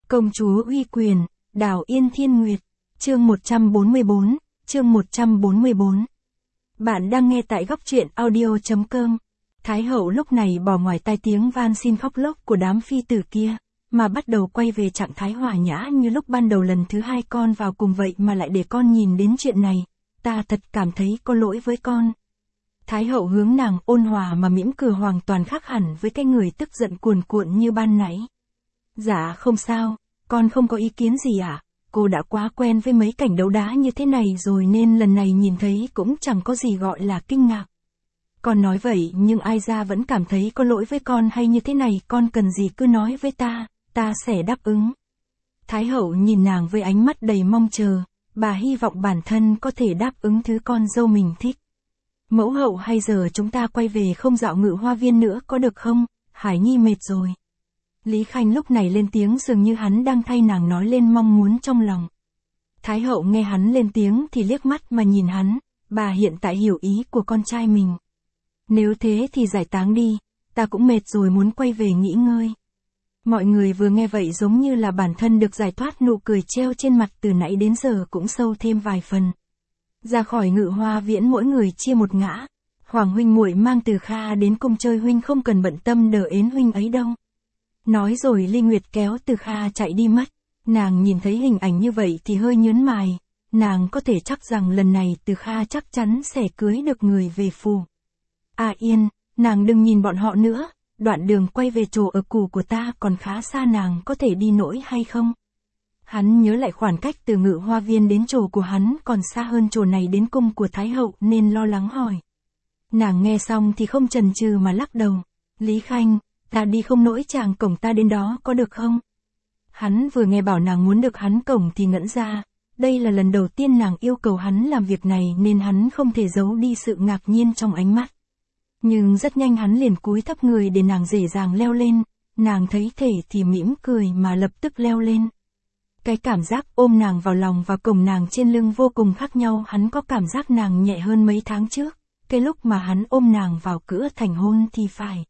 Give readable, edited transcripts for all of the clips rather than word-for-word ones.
Công chúa uy quyền, Đào Yên Thiên Nguyệt, chương 144, chương 144. Bạn đang nghe tại góc truyện audio.com. Thái hậu lúc này bỏ ngoài tai tiếng van xin khóc lóc của đám phi tử kia, mà bắt đầu quay về trạng thái hòa nhã như lúc ban đầu lần thứ hai con vào cùng vậy mà lại để con nhìn đến chuyện này, ta thật cảm thấy có lỗi với con. Thái hậu hướng nàng ôn hòa mà mỉm cười hoàn toàn khác hẳn với cái người tức giận cuồn cuộn như ban nãy. Dạ không sao, con không có ý kiến gì ạ. Cô đã quá quen với mấy cảnh đấu đá như thế này rồi nên lần này nhìn thấy cũng chẳng có gì gọi là kinh ngạc. Con nói vậy nhưng ai ra vẫn cảm thấy có lỗi với con hay như thế này, con cần gì cứ nói với ta sẽ đáp ứng. Thái hậu nhìn nàng với ánh mắt đầy mong chờ, bà hy vọng bản thân có thể đáp ứng thứ con dâu mình thích. Mẫu hậu hay giờ chúng ta quay về không dạo ngự hoa viên nữa có được không, Hải Nhi mệt rồi. Lý Khanh lúc này lên tiếng dường như hắn đang thay nàng nói lên mong muốn trong lòng. Thái hậu nghe hắn lên tiếng thì liếc mắt mà nhìn hắn, bà hiện tại hiểu ý của con trai mình. Nếu thế thì giải táng đi, ta cũng mệt rồi muốn quay về nghỉ ngơi. Mọi người vừa nghe vậy giống như là bản thân được giải thoát, nụ cười treo trên mặt từ nãy đến giờ cũng sâu thêm vài phần. Ra khỏi ngự hoa viễn mỗi người chia một ngã. Hoàng huynh muội mang Từ Kha đến cung chơi, huynh không cần bận tâm đỡ ến huynh ấy đâu. Nói rồi Ly Nguyệt kéo Từ Kha chạy đi mất. Nàng nhìn thấy hình ảnh như vậy thì hơi nhớn mày. Nàng có thể chắc rằng lần này Từ Kha chắc chắn sẽ cưới được người về phủ. Yên, nàng đừng nhìn bọn họ nữa. Đoạn đường quay về chỗ ở cũ của ta còn khá xa, nàng có thể đi nổi hay không? Hắn nhớ lại khoảng cách từ ngự hoa viên đến chỗ của hắn còn xa hơn chỗ này đến cung của Thái hậu nên lo lắng hỏi. Nàng nghe xong thì không chần chừ mà lắc đầu. Lý Khanh, ta đi không nổi, chàng cổng ta đến đó có được không? Hắn vừa nghe bảo nàng muốn được hắn cổng thì ngẩn ra. Đây là lần đầu tiên nàng yêu cầu hắn làm việc này nên hắn không thể giấu đi sự ngạc nhiên trong ánh mắt. Nhưng rất nhanh hắn liền cúi thấp người để nàng dễ dàng leo lên. Nàng thấy thể thì mỉm cười mà lập tức leo lên. Cái cảm giác ôm nàng vào lòng và cổng nàng trên lưng vô cùng khác nhau. Hắn có cảm giác nàng nhẹ hơn mấy tháng trước. Cái lúc mà hắn ôm nàng vào cửa thành hôn thì phải.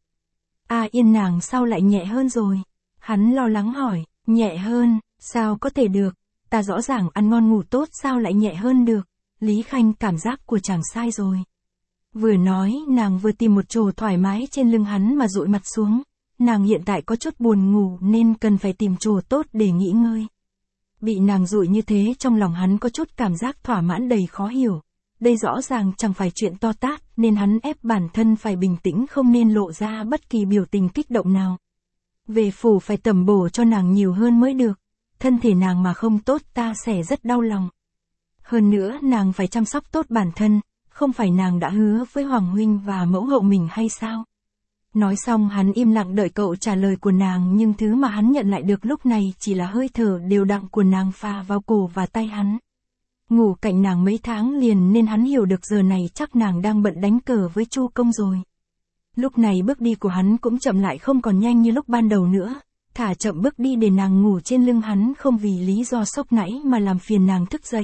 Yên, nàng sao lại nhẹ hơn rồi? Hắn lo lắng hỏi. Nhẹ hơn, sao có thể được? Ta rõ ràng ăn ngon ngủ tốt, sao lại nhẹ hơn được? Lý Khanh, cảm giác của chàng sai rồi. Vừa nói nàng vừa tìm một chỗ thoải mái trên lưng hắn mà dụi mặt xuống. Nàng hiện tại có chút buồn ngủ nên cần phải tìm chỗ tốt để nghỉ ngơi. Bị nàng dụi như thế trong lòng hắn có chút cảm giác thỏa mãn đầy khó hiểu. Đây rõ ràng chẳng phải chuyện to tát nên hắn ép bản thân phải bình tĩnh, không nên lộ ra bất kỳ biểu tình kích động nào. Về phủ phải tẩm bổ cho nàng nhiều hơn mới được. Thân thể nàng mà không tốt ta sẽ rất đau lòng. Hơn nữa nàng phải chăm sóc tốt bản thân. Không phải nàng đã hứa với Hoàng huynh và mẫu hậu mình hay sao? Nói xong hắn im lặng đợi cậu trả lời của nàng, nhưng thứ mà hắn nhận lại được lúc này chỉ là hơi thở đều đặn của nàng phà vào cổ và tay hắn. Ngủ cạnh nàng mấy tháng liền nên hắn hiểu được giờ này chắc nàng đang bận đánh cờ với Chu công rồi. Lúc này bước đi của hắn cũng chậm lại, không còn nhanh như lúc ban đầu nữa. Thả chậm bước đi để nàng ngủ trên lưng hắn, không vì lý do sốc nãy mà làm phiền nàng thức dậy.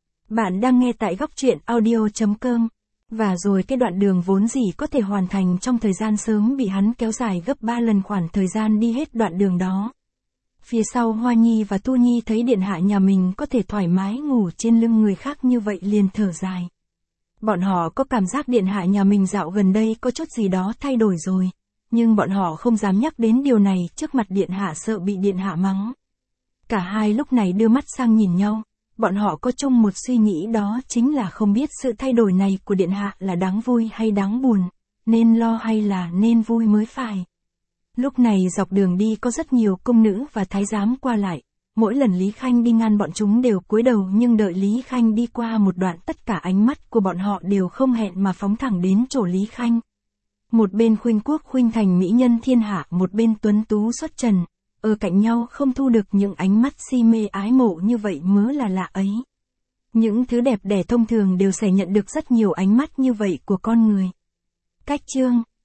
Bạn đang nghe tại góc truyện audio.com. Và rồi cái đoạn đường vốn dĩ có thể hoàn thành trong thời gian sớm bị hắn kéo dài gấp 3 lần khoảng thời gian đi hết đoạn đường đó. Phía sau Hoa Nhi và Tu Nhi thấy điện hạ nhà mình có thể thoải mái ngủ trên lưng người khác như vậy liền thở dài. Bọn họ có cảm giác điện hạ nhà mình dạo gần đây có chút gì đó thay đổi rồi. Nhưng bọn họ không dám nhắc đến điều này trước mặt điện hạ, sợ bị điện hạ mắng. Cả hai lúc này đưa mắt sang nhìn nhau. Bọn họ có chung một suy nghĩ, đó chính là không biết sự thay đổi này của điện hạ là đáng vui hay đáng buồn, nên lo hay là nên vui mới phải. Lúc này dọc đường đi có rất nhiều cung nữ và thái giám qua lại. Mỗi lần Lý Khanh đi ngăn bọn chúng đều cúi đầu, nhưng đợi Lý Khanh đi qua một đoạn tất cả ánh mắt của bọn họ đều không hẹn mà phóng thẳng đến chỗ Lý Khanh. Một bên khuynh quốc khuynh thành mỹ nhân thiên hạ, một bên tuấn tú xuất trần. Ở cạnh nhau không thu được những ánh mắt si mê ái mộ như vậy mới là lạ ấy. Những thứ đẹp đẽ thông thường đều sẽ nhận được rất nhiều ánh mắt như vậy của con người. Cách chương